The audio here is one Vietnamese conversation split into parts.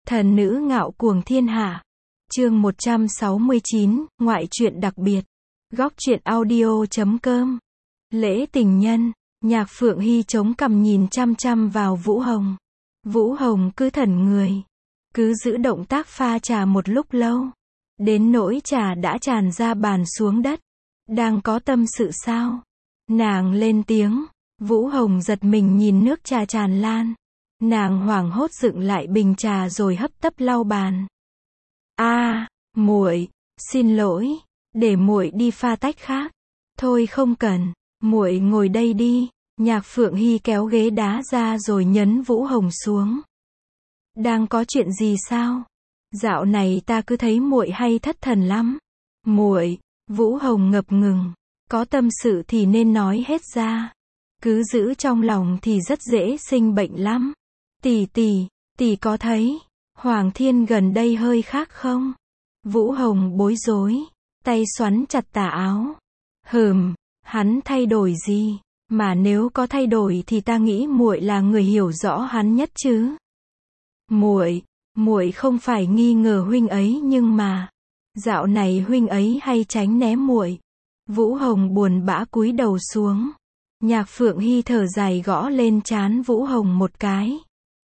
Thần nữ ngạo cuồng thiên hạ. Chương 169, ngoại truyện đặc biệt. Góc truyện audio.com. Lễ tình nhân. Nhạc Phượng Hy chống cằm nhìn chăm chăm vào Vũ Hồng. Vũ Hồng cứ thẫn người, cứ giữ động tác pha trà một lúc lâu, đến nỗi trà đã tràn ra bàn xuống đất. Đang có tâm sự sao? Nàng lên tiếng. Vũ Hồng giật mình nhìn nước trà tràn lan. Nàng hoảng hốt dựng lại bình trà rồi hấp tấp lau bàn. Muội, xin lỗi, để muội đi pha tách khác. Thôi không cần, muội ngồi đây đi. Nhạc Phượng Hy kéo ghế đá ra rồi nhấn Vũ Hồng xuống. Đang có chuyện gì sao? Dạo này ta cứ thấy muội hay thất thần lắm. Muội, Vũ Hồng ngập ngừng, có tâm sự thì nên nói hết ra. Cứ giữ trong lòng thì rất dễ sinh bệnh lắm. Tỷ có thấy Hoàng Thiên gần đây hơi khác không? Vũ Hồng bối rối, tay xoắn chặt tà áo. Hắn thay đổi gì? Mà nếu có thay đổi thì ta nghĩ muội là người hiểu rõ hắn nhất chứ. Muội không phải nghi ngờ huynh ấy nhưng mà dạo này huynh ấy hay tránh né muội. Vũ Hồng buồn bã cúi đầu xuống. Nhạc Phượng Hy thở dài gõ lên trán Vũ Hồng một cái.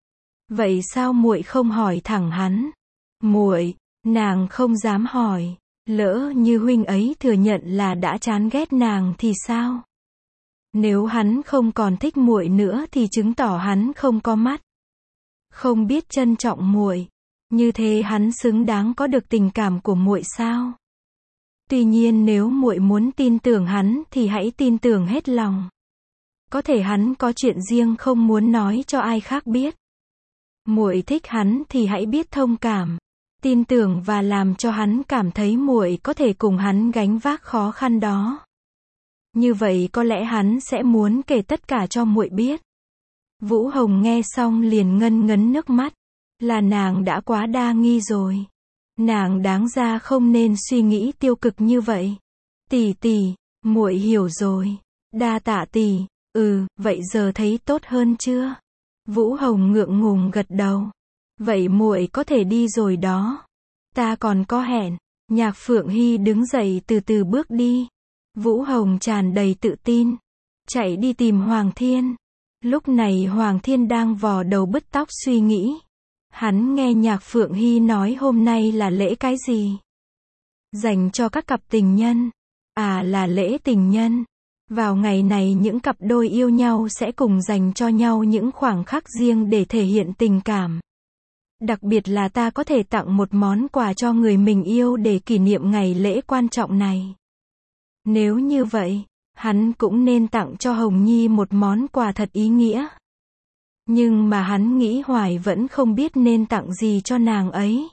Vậy sao muội không hỏi thẳng hắn? Muội, nàng không dám hỏi, lỡ như huynh ấy thừa nhận là đã chán ghét nàng thì sao? Nếu hắn không còn thích muội nữa thì chứng tỏ hắn không có mắt, không biết trân trọng muội. Như thế hắn xứng đáng có được tình cảm của muội sao? Tuy nhiên nếu muội muốn tin tưởng hắn thì hãy tin tưởng hết lòng. Có thể hắn có chuyện riêng không muốn nói cho ai khác biết. Muội thích hắn thì hãy biết thông cảm, tin tưởng và làm cho hắn cảm thấy muội có thể cùng hắn gánh vác khó khăn đó. Như vậy có lẽ hắn sẽ muốn kể tất cả cho muội biết. Vũ Hồng nghe xong liền ngân ngấn nước mắt. Là nàng đã quá đa nghi rồi. Nàng đáng ra không nên suy nghĩ tiêu cực như vậy. Tỷ, muội hiểu rồi. Đa tạ tỷ. Vậy giờ thấy tốt hơn chưa? Vũ Hồng ngượng ngùng gật đầu. Vậy muội có thể đi rồi đó. Ta còn có hẹn. Nhạc Phượng Hy đứng dậy từ từ bước đi. Vũ Hồng tràn đầy tự tin, chạy đi tìm Hoàng Thiên. Lúc này Hoàng Thiên đang vò đầu bứt tóc suy nghĩ. Hắn nghe Nhạc Phượng Hy nói hôm nay là lễ cái gì? Dành cho các cặp tình nhân. Là lễ tình nhân. Vào ngày này những cặp đôi yêu nhau sẽ cùng dành cho nhau những khoảnh khắc riêng để thể hiện tình cảm. Đặc biệt là ta có thể tặng một món quà cho người mình yêu để kỷ niệm ngày lễ quan trọng này. Nếu như vậy, hắn cũng nên tặng cho Hồng Nhi một món quà thật ý nghĩa. Nhưng mà hắn nghĩ hoài vẫn không biết nên tặng gì cho nàng ấy.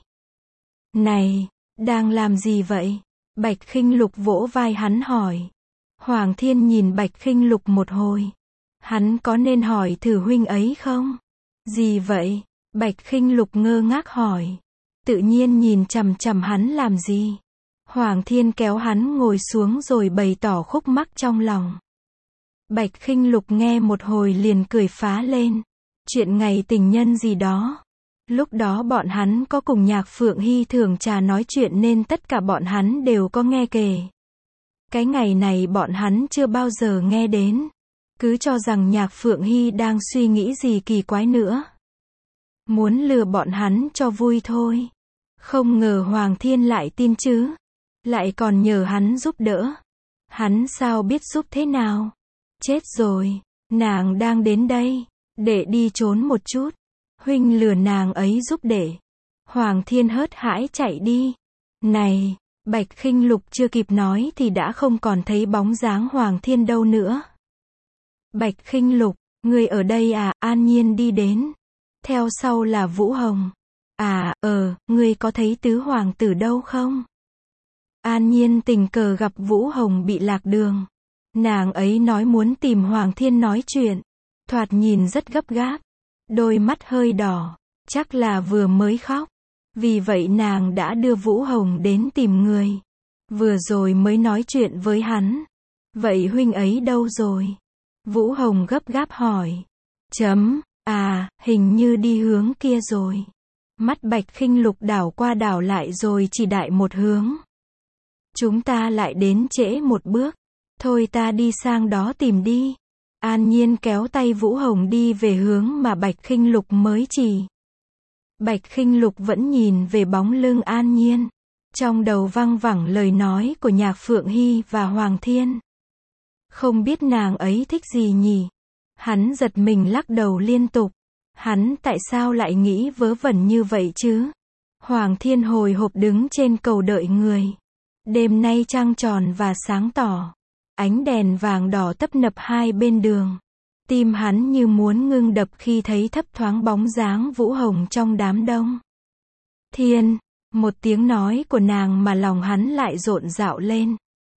Này, đang làm gì vậy? Bạch Khinh Lục vỗ vai hắn hỏi. Hoàng Thiên nhìn Bạch Khinh Lục một hồi. Hắn có nên hỏi thử huynh ấy không? Gì vậy? Bạch Khinh Lục ngơ ngác hỏi. Tự nhiên nhìn chằm chằm hắn làm gì? Hoàng Thiên kéo hắn ngồi xuống rồi bày tỏ khúc mắc trong lòng. Bạch Khinh Lục nghe một hồi liền cười phá lên. Chuyện ngày tình nhân gì đó. Lúc đó bọn hắn có cùng Nhạc Phượng Hy thưởng trà nói chuyện nên tất cả bọn hắn đều có nghe kể. Cái ngày này bọn hắn chưa bao giờ nghe đến. Cứ cho rằng Nhạc Phượng Hy đang suy nghĩ gì kỳ quái nữa. Muốn lừa bọn hắn cho vui thôi. Không ngờ Hoàng Thiên lại tin chứ. Lại còn nhờ hắn giúp đỡ. Hắn sao biết giúp thế nào? Chết rồi, nàng đang đến đây. Để đi trốn một chút. Huynh lừa nàng ấy giúp để. Hoàng Thiên hớt hãi chạy đi. Này, Bạch Khinh Lục chưa kịp nói thì đã không còn thấy bóng dáng Hoàng Thiên đâu nữa. Bạch Khinh Lục, ngươi ở đây à? An Nhiên đi đến. Theo sau là Vũ Hồng. Ngươi có thấy tứ hoàng tử đâu không? An Nhiên tình cờ gặp Vũ Hồng bị lạc đường. Nàng ấy nói muốn tìm Hoàng Thiên nói chuyện. Thoạt nhìn rất gấp gáp. Đôi mắt hơi đỏ. Chắc là vừa mới khóc. Vì vậy nàng đã đưa Vũ Hồng đến tìm người. Vừa rồi mới nói chuyện với hắn. Vậy huynh ấy đâu rồi? Vũ Hồng gấp gáp hỏi. Hình như đi hướng kia rồi. Mắt Bạch Khinh Lục đảo qua đảo lại rồi chỉ đại một hướng. Chúng ta lại đến trễ một bước. Thôi ta đi sang đó tìm đi. An Nhiên kéo tay Vũ Hồng đi về hướng mà Bạch Khinh Lục mới chỉ. Bạch Khinh Lục vẫn nhìn về bóng lưng An Nhiên. Trong đầu văng vẳng lời nói của Nhạc Phượng Hy và Hoàng Thiên. Không biết nàng ấy thích gì nhỉ? Hắn giật mình lắc đầu liên tục. Hắn tại sao lại nghĩ vớ vẩn như vậy chứ? Hoàng Thiên hồi hộp đứng trên cầu đợi người. Đêm nay trăng tròn và sáng tỏ. Ánh đèn vàng đỏ tấp nập hai bên đường. Tim hắn như muốn ngưng đập khi thấy thấp thoáng bóng dáng Vũ Hồng trong đám đông. Thiên, một tiếng nói của nàng mà lòng hắn lại rộn rạo lên.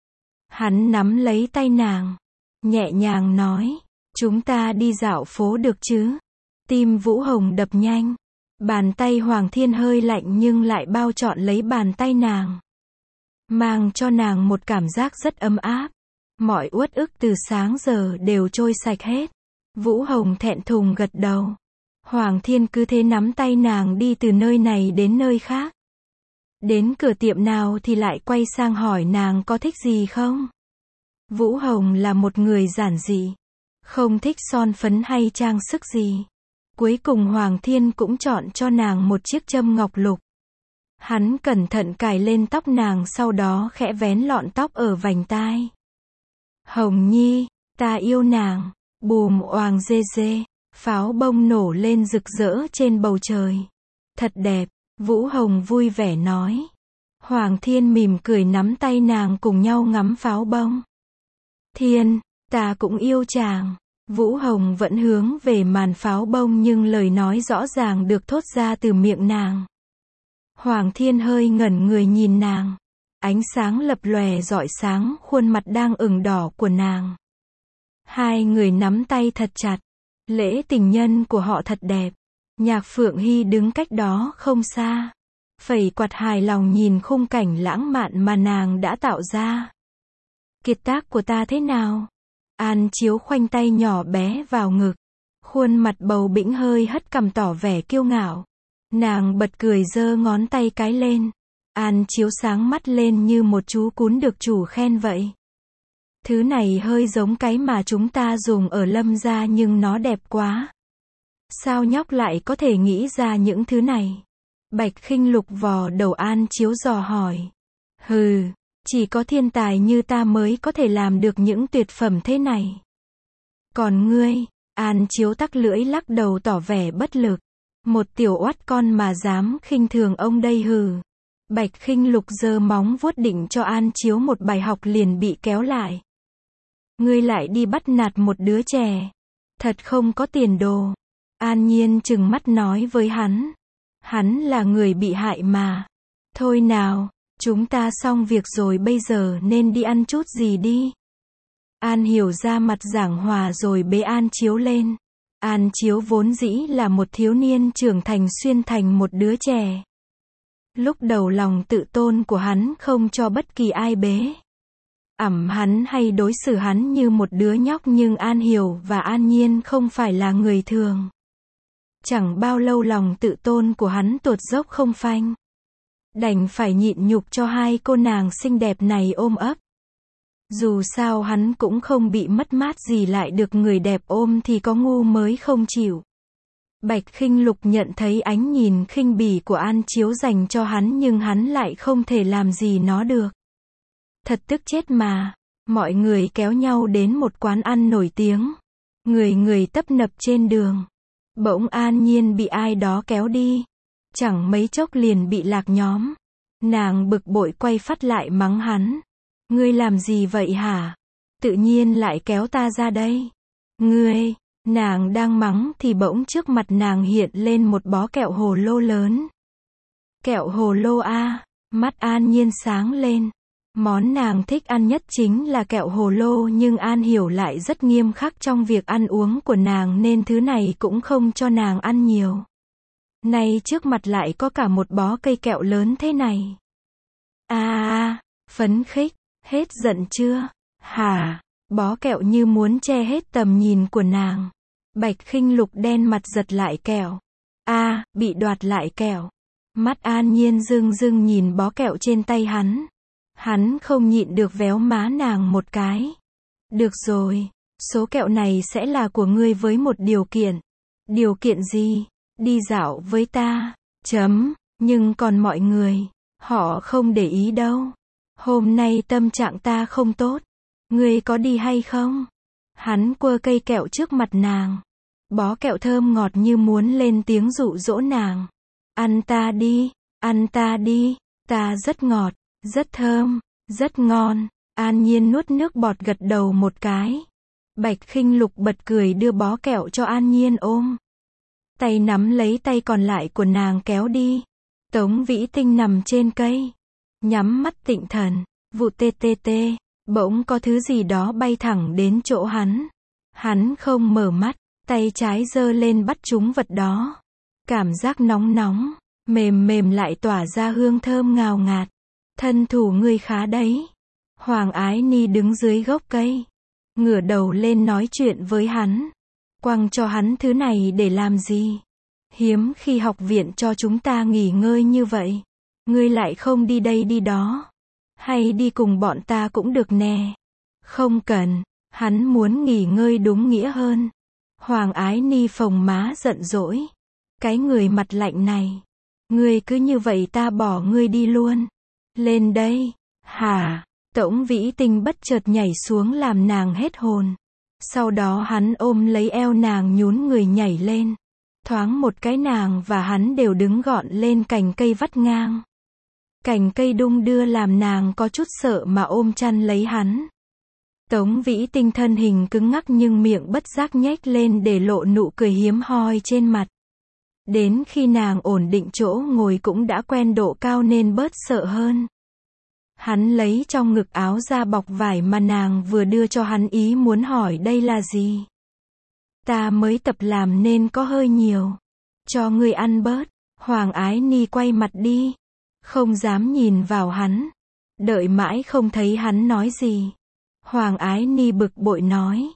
Hắn nắm lấy tay nàng, nhẹ nhàng nói, chúng ta đi dạo phố được chứ? Tim Vũ Hồng đập nhanh. Bàn tay Hoàng Thiên hơi lạnh nhưng lại bao trọn lấy bàn tay nàng. Mang cho nàng một cảm giác rất ấm áp. Mọi uất ức từ sáng giờ đều trôi sạch hết. Vũ Hồng thẹn thùng gật đầu. Hoàng Thiên cứ thế nắm tay nàng đi từ nơi này đến nơi khác. Đến cửa tiệm nào thì lại quay sang hỏi nàng có thích gì không? Vũ Hồng là một người giản dị. Không thích son phấn hay trang sức gì. Cuối cùng Hoàng Thiên cũng chọn cho nàng một chiếc châm ngọc lục. Hắn cẩn thận cài lên tóc nàng, sau đó khẽ vén lọn tóc ở vành tai. Hồng Nhi, ta yêu nàng. Bùm oàng dê dê. Pháo bông nổ lên rực rỡ trên bầu trời. Thật đẹp, Vũ Hồng vui vẻ nói. Hoàng Thiên mỉm cười nắm tay nàng cùng nhau ngắm pháo bông. Thiên, ta cũng yêu chàng. Vũ Hồng vẫn hướng về màn pháo bông nhưng lời nói rõ ràng được thốt ra từ miệng nàng. Hoàng Thiên hơi ngẩn người nhìn nàng. Ánh sáng lập lòe rọi sáng khuôn mặt đang ửng đỏ của nàng. Hai người nắm tay thật chặt. Lễ tình nhân của họ thật đẹp. Nhạc Phượng Hy đứng cách đó không xa. Phẩy quạt hài lòng nhìn khung cảnh lãng mạn mà nàng đã tạo ra. Kiệt tác của ta thế nào? An Chiếu khoanh tay nhỏ bé vào ngực. Khuôn mặt bầu bĩnh hơi hất cằm tỏ vẻ kiêu ngạo. Nàng bật cười giơ ngón tay cái lên. An Chiếu sáng mắt lên như một chú cún được chủ khen vậy. Thứ này hơi giống cái mà chúng ta dùng ở Lâm gia nhưng nó đẹp quá. Sao nhóc lại có thể nghĩ ra những thứ này? Bạch Khinh Lục vò đầu An Chiếu dò hỏi. Hừ, chỉ có thiên tài như ta mới có thể làm được những tuyệt phẩm thế này. Còn ngươi? An Chiếu tắc lưỡi lắc đầu tỏ vẻ bất lực. Một tiểu oắt con mà dám khinh thường ông đây hừ. Bạch Khinh Lục giơ móng vuốt định cho An Chiếu một bài học liền bị kéo lại. Ngươi lại đi bắt nạt một đứa trẻ. Thật không có tiền đồ. An Nhiên trừng mắt nói với hắn. Hắn là người bị hại mà. Thôi nào, chúng ta xong việc rồi, bây giờ nên đi ăn chút gì đi. An Hiểu ra mặt giảng hòa rồi bế An Chiếu lên. An Chiếu vốn dĩ là một thiếu niên trưởng thành xuyên thành một đứa trẻ. Lúc đầu lòng tự tôn của hắn không cho bất kỳ ai bế. Hắn hay đối xử hắn như một đứa nhóc, nhưng An Hiểu và An Nhiên không phải là người thường. Chẳng bao lâu lòng tự tôn của hắn tuột dốc không phanh. Đành phải nhịn nhục cho hai cô nàng xinh đẹp này ôm ấp. Dù sao hắn cũng không bị mất mát gì, lại được người đẹp ôm thì có ngu mới không chịu. Bạch Khinh Lục nhận thấy ánh nhìn khinh bỉ của An Chiếu dành cho hắn nhưng hắn lại không thể làm gì nó được. Thật tức chết mà. Mọi người kéo nhau đến một quán ăn nổi tiếng. Người người tấp nập trên đường. Bỗng An Nhiên bị ai đó kéo đi. Chẳng mấy chốc liền bị lạc nhóm. Nàng bực bội quay phắt lại mắng hắn. Ngươi làm gì vậy hả? Tự nhiên lại kéo ta ra đây. Ngươi, nàng đang mắng thì bỗng trước mặt nàng hiện lên một bó kẹo hồ lô lớn. Kẹo hồ lô à? Mắt An Nhiên sáng lên. Món nàng thích ăn nhất chính là kẹo hồ lô, nhưng An Hiểu lại rất nghiêm khắc trong việc ăn uống của nàng nên thứ này cũng không cho nàng ăn nhiều. Nay trước mặt lại có cả một bó cây kẹo lớn thế này. Phấn khích, hết giận chưa? Hả? Bó kẹo như muốn che hết tầm nhìn của nàng. Bạch Khinh Lục đen mặt giật lại kẹo. bị đoạt lại kẹo. Mắt An Nhiên rưng rưng nhìn bó kẹo trên tay hắn. Hắn không nhịn được véo má nàng một cái. Được rồi, số kẹo này sẽ là của ngươi với một điều kiện. Điều kiện gì? Đi dạo với ta. Nhưng còn mọi người, họ không để ý đâu. Hôm nay tâm trạng ta không tốt. Ngươi có đi hay không? Hắn quơ cây kẹo trước mặt nàng. Bó kẹo thơm ngọt như muốn lên tiếng dụ dỗ nàng. Ăn ta đi, ta rất ngọt, rất thơm, rất ngon. An Nhiên nuốt nước bọt gật đầu một cái. Bạch Khinh Lục bật cười đưa bó kẹo cho An Nhiên ôm. Tay nắm lấy tay còn lại của nàng kéo đi. Tống Vĩ Tinh nằm trên cây, nhắm mắt tịnh thần, vụ tê tê tê, bỗng có thứ gì đó bay thẳng đến chỗ hắn. Hắn không mở mắt, tay trái giơ lên bắt trúng vật đó. Cảm giác nóng nóng, mềm mềm lại tỏa ra hương thơm ngào ngạt. Thân thủ ngươi khá đấy. Hoàng Ái Ni đứng dưới gốc cây, ngửa đầu lên nói chuyện với hắn. Quăng cho hắn thứ này để làm gì? Hiếm khi học viện cho chúng ta nghỉ ngơi như vậy. Ngươi lại không đi đây đi đó. Hay đi cùng bọn ta cũng được nè. Không cần, hắn muốn nghỉ ngơi đúng nghĩa hơn. Hoàng Ái Ni phồng má giận dỗi. Cái người mặt lạnh này. Ngươi cứ như vậy ta bỏ ngươi đi luôn. Lên đây. Hả? Tống Vĩ Tinh bất chợt nhảy xuống làm nàng hết hồn. Sau đó hắn ôm lấy eo nàng nhún người nhảy lên. Thoáng một cái nàng và hắn đều đứng gọn lên cành cây vắt ngang. Cành cây đung đưa làm nàng có chút sợ mà ôm chăn lấy hắn. Tống Vĩ Tinh thân hình cứng ngắc nhưng miệng bất giác nhếch lên để lộ nụ cười hiếm hoi trên mặt. Đến khi nàng ổn định chỗ ngồi cũng đã quen độ cao nên bớt sợ hơn. Hắn lấy trong ngực áo ra bọc vải mà nàng vừa đưa cho hắn, ý muốn hỏi đây là gì. Ta mới tập làm nên có hơi nhiều. Cho ngươi ăn bớt. Hoàng Ái Ni quay mặt đi. Không dám nhìn vào hắn. Đợi mãi không thấy hắn nói gì. Hoàng Ái Ni bực bội nói.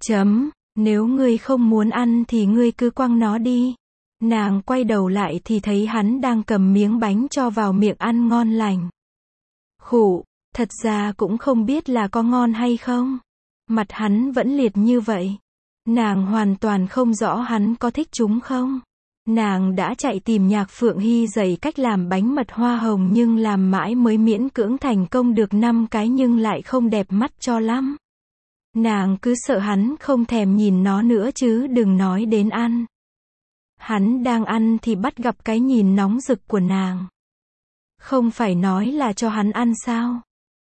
Nếu ngươi không muốn ăn thì ngươi cứ quăng nó đi. Nàng quay đầu lại thì thấy hắn đang cầm miếng bánh cho vào miệng ăn ngon lành. Khụ, thật ra cũng không biết là có ngon hay không. Mặt hắn vẫn liệt như vậy. Nàng hoàn toàn không rõ hắn có thích chúng không. Nàng đã chạy tìm Nhạc Phượng Hy dạy cách làm bánh mật hoa hồng nhưng làm mãi mới miễn cưỡng thành công được 5 cái nhưng lại không đẹp mắt cho lắm. Nàng cứ sợ hắn không thèm nhìn nó nữa chứ đừng nói đến ăn. Hắn đang ăn thì bắt gặp cái nhìn nóng rực của nàng. Không phải nói là cho hắn ăn sao?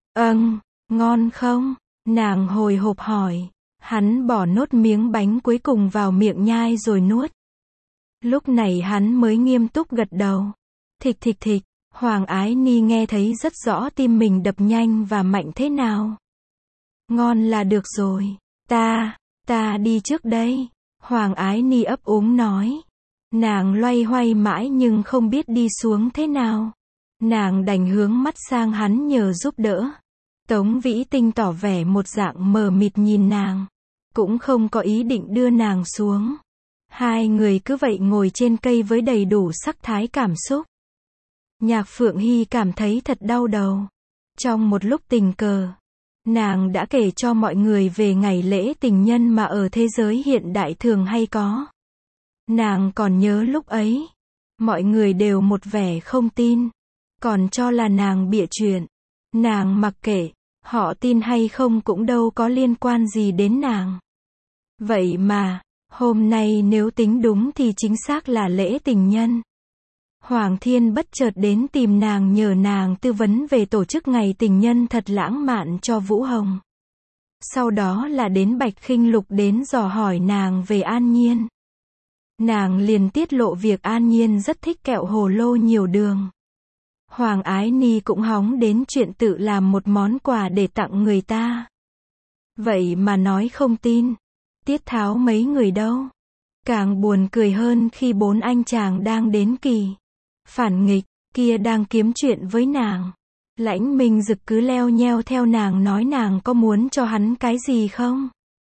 Ngon không? Nàng hồi hộp hỏi. Hắn bỏ nốt miếng bánh cuối cùng vào miệng nhai rồi nuốt. Lúc này hắn mới nghiêm túc gật đầu. Thịch thịch thịch, Hoàng Ái Ni nghe thấy rất rõ tim mình đập nhanh và mạnh thế nào. Ngon là được rồi. Ta đi trước đây. Hoàng Ái Ni ấp úng nói. Nàng loay hoay mãi nhưng không biết đi xuống thế nào. Nàng đành hướng mắt sang hắn nhờ giúp đỡ. Tống Vĩ Tinh tỏ vẻ một dạng mờ mịt nhìn nàng. Cũng không có ý định đưa nàng xuống. Hai người cứ vậy ngồi trên cây với đầy đủ sắc thái cảm xúc. Nhạc Phượng Hy cảm thấy thật đau đầu. Trong một lúc tình cờ, nàng đã kể cho mọi người về ngày lễ tình nhân mà ở thế giới hiện đại thường hay có. Nàng còn nhớ lúc ấy, mọi người đều một vẻ không tin, còn cho là nàng bịa chuyện. Nàng mặc kệ, họ tin hay không cũng đâu có liên quan gì đến nàng. Vậy mà, hôm nay nếu tính đúng thì chính xác là lễ tình nhân. Hoàng Thiên bất chợt đến tìm nàng nhờ nàng tư vấn về tổ chức ngày tình nhân thật lãng mạn cho Vũ Hồng. Sau đó là đến Bạch Khinh Lục đến dò hỏi nàng về An Nhiên. Nàng liền tiết lộ việc An Nhiên rất thích kẹo hồ lô nhiều đường. Hoàng Ái Ni cũng hóng đến chuyện tự làm một món quà để tặng người ta. Vậy mà nói không tin. Tiết tháo mấy người đâu. Càng buồn cười hơn khi 4 anh chàng đang đến kỳ phản nghịch kia đang kiếm chuyện với nàng. Lãnh Minh Dực cứ leo nheo theo nàng nói nàng có muốn cho hắn cái gì không.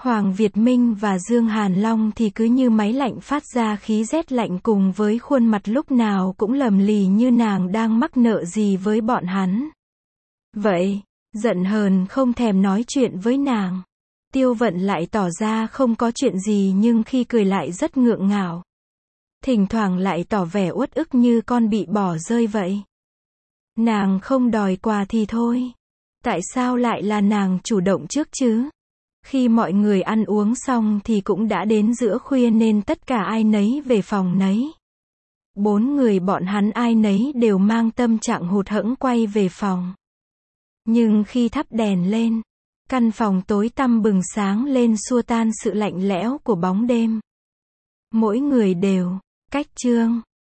Hoàng Việt Minh và Dương Hàn Long thì cứ như máy lạnh phát ra khí rét lạnh, cùng với khuôn mặt lúc nào cũng lầm lì như nàng đang mắc nợ gì với bọn hắn. Vậy, giận hờn không thèm nói chuyện với nàng. Tiêu Vận lại tỏ ra không có chuyện gì, nhưng khi cười lại rất ngượng ngạo. Thỉnh thoảng lại tỏ vẻ uất ức như con bị bỏ rơi vậy. Nàng không đòi quà thì thôi. Tại sao lại là nàng chủ động trước chứ? Khi mọi người ăn uống xong thì cũng đã đến giữa khuya nên tất cả ai nấy về phòng nấy. 4 người bọn hắn ai nấy đều mang tâm trạng hụt hẫng quay về phòng. Nhưng khi thắp đèn lên, căn phòng tối tăm bừng sáng lên xua tan sự lạnh lẽo của bóng đêm. Mỗi người đều cách chương.